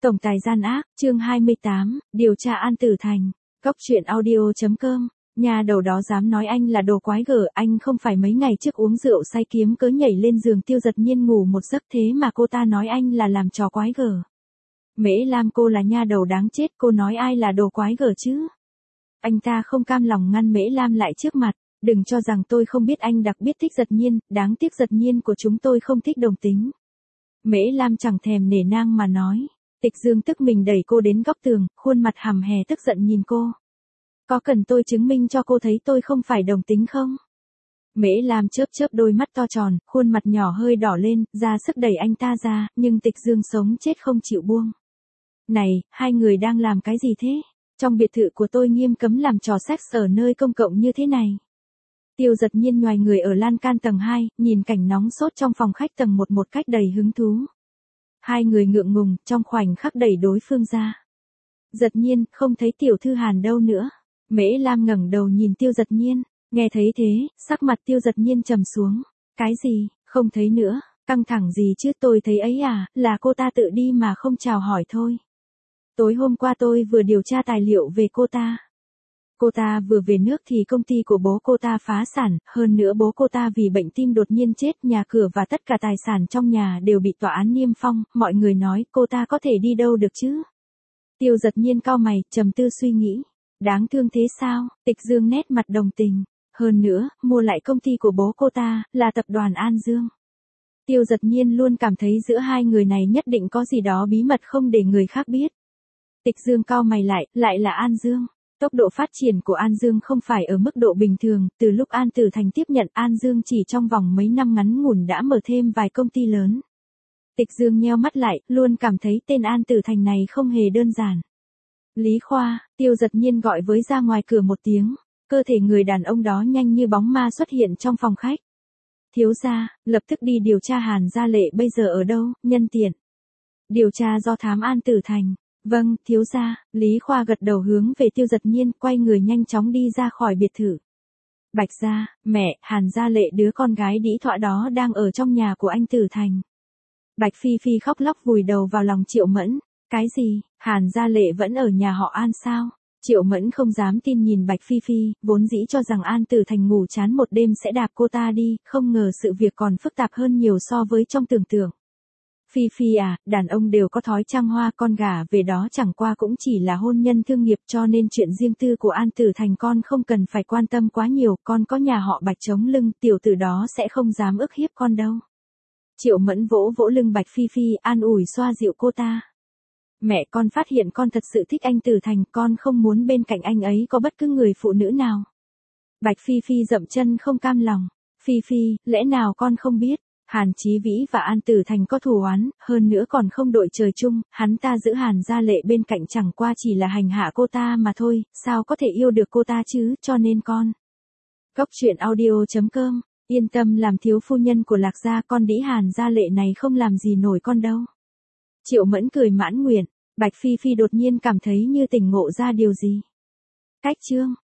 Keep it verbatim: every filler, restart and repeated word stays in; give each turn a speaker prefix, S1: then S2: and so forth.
S1: Tổng tài gian ác, chương hai mươi tám, điều tra An Tử Thành. Góc truyện audio.com. Nhà đầu đó dám nói anh là đồ quái gở, anh không phải mấy ngày trước uống rượu say kiếm cớ nhảy lên giường Tiêu Giật Nhiên ngủ một giấc, thế mà cô ta nói anh là làm trò quái gở. Mễ Lam, cô là nha đầu đáng chết, cô nói ai là đồ quái gở chứ? Anh ta không cam lòng ngăn Mễ Lam lại trước mặt. Đừng cho rằng tôi không biết anh đặc biệt thích Giật Nhiên, đáng tiếc Giật Nhiên của chúng tôi không thích đồng tính. Mễ Lam chẳng thèm nể nang mà nói. Tịch Dương tức mình đẩy cô đến góc tường, khuôn mặt hằm hè tức giận nhìn cô. Có cần tôi chứng minh cho cô thấy tôi không phải đồng tính không? Mễ Lam chớp chớp đôi mắt to tròn, khuôn mặt nhỏ hơi đỏ lên, ra sức đẩy anh ta ra, nhưng Tịch Dương sống chết không chịu buông. Này, hai người đang làm cái gì thế? Trong biệt thự của tôi nghiêm cấm làm trò sex ở nơi công cộng như thế này. Tiêu Giật Nhiên nhoài người ở lan can tầng hai, nhìn cảnh nóng sốt trong phòng khách tầng một một cách đầy hứng thú. Hai người ngượng ngùng, trong khoảnh khắc đẩy đối phương ra. Giật Nhiên, không thấy tiểu thư Hàn đâu nữa. Mễ Lam ngẩng đầu nhìn Tiêu Giật Nhiên, nghe thấy thế, sắc mặt Tiêu Giật Nhiên trầm xuống. Cái gì, không thấy nữa, căng thẳng gì chứ, tôi thấy ấy à, là cô ta tự đi mà không chào hỏi thôi. Tối hôm qua tôi vừa điều tra tài liệu về cô ta. Cô ta vừa về nước thì công ty của bố cô ta phá sản, hơn nữa bố cô ta vì bệnh tim đột nhiên chết, nhà cửa và tất cả tài sản trong nhà đều bị tòa án niêm phong, mọi người nói cô ta có thể đi đâu được chứ? Tiêu Giật Nhiên cau mày, trầm tư suy nghĩ. Đáng thương thế sao? Tịch Dương nét mặt đồng tình. Hơn nữa, mua lại công ty của bố cô ta, là tập đoàn An Dương. Tiêu Giật Nhiên luôn cảm thấy giữa hai người này nhất định có gì đó bí mật không để người khác biết. Tịch Dương cau mày lại, lại là An Dương. Tốc độ phát triển của An Dương không phải ở mức độ bình thường, từ lúc An Tử Thành tiếp nhận An Dương chỉ trong vòng mấy năm ngắn ngủn đã mở thêm vài công ty lớn. Tịch Dương nheo mắt lại, luôn cảm thấy tên An Tử Thành này không hề đơn giản. Lý Khoa, Tiêu Giật Nhiên gọi với ra ngoài cửa một tiếng, cơ thể người đàn ông đó nhanh như bóng ma xuất hiện trong phòng khách. Thiếu gia, lập tức đi điều tra Hàn Gia Lệ bây giờ ở đâu, nhân tiện. Điều tra do thám An Tử Thành. Vâng, thiếu gia. Lý Khoa gật đầu hướng về Tiêu Giật Nhiên, quay người nhanh chóng đi ra khỏi biệt thự. Bạch gia, mẹ, Hàn Gia Lệ đứa con gái đĩ thọa đó đang ở trong nhà của anh Tử Thành. Bạch Phi Phi khóc lóc vùi đầu vào lòng Triệu Mẫn. Cái gì, Hàn Gia Lệ vẫn ở nhà họ An sao? Triệu Mẫn không dám tin nhìn Bạch Phi Phi, vốn dĩ cho rằng An Tử Thành ngủ chán một đêm sẽ đạp cô ta đi, không ngờ sự việc còn phức tạp hơn nhiều so với trong tưởng tượng. Phi Phi à, đàn ông đều có thói trăng hoa, con gả về đó chẳng qua cũng chỉ là hôn nhân thương nghiệp, cho nên chuyện riêng tư của An Tử Thành con không cần phải quan tâm quá nhiều, con có nhà họ Bạch chống lưng, tiểu tử đó sẽ không dám ức hiếp con đâu. Triệu Mẫn vỗ vỗ lưng Bạch Phi Phi, an ủi xoa dịu cô ta. Mẹ, con phát hiện con thật sự thích anh Tử Thành, con không muốn bên cạnh anh ấy có bất cứ người phụ nữ nào. Bạch Phi Phi dậm chân không cam lòng. Phi Phi, lẽ nào con không biết? Hàn Chí Vĩ và An Tử Thành có thù oán, hơn nữa còn không đội trời chung, hắn ta giữ Hàn Gia Lệ bên cạnh chẳng qua chỉ là hành hạ cô ta mà thôi, sao có thể yêu được cô ta chứ, cho nên con. Góc truyện audio.com, yên tâm, làm thiếu phu nhân của Lạc gia, con đĩ Hàn Gia Lệ này không làm gì nổi con đâu. Triệu Mẫn cười mãn nguyện. Bạch Phi Phi đột nhiên cảm thấy như tỉnh ngộ ra điều gì. Cách chương.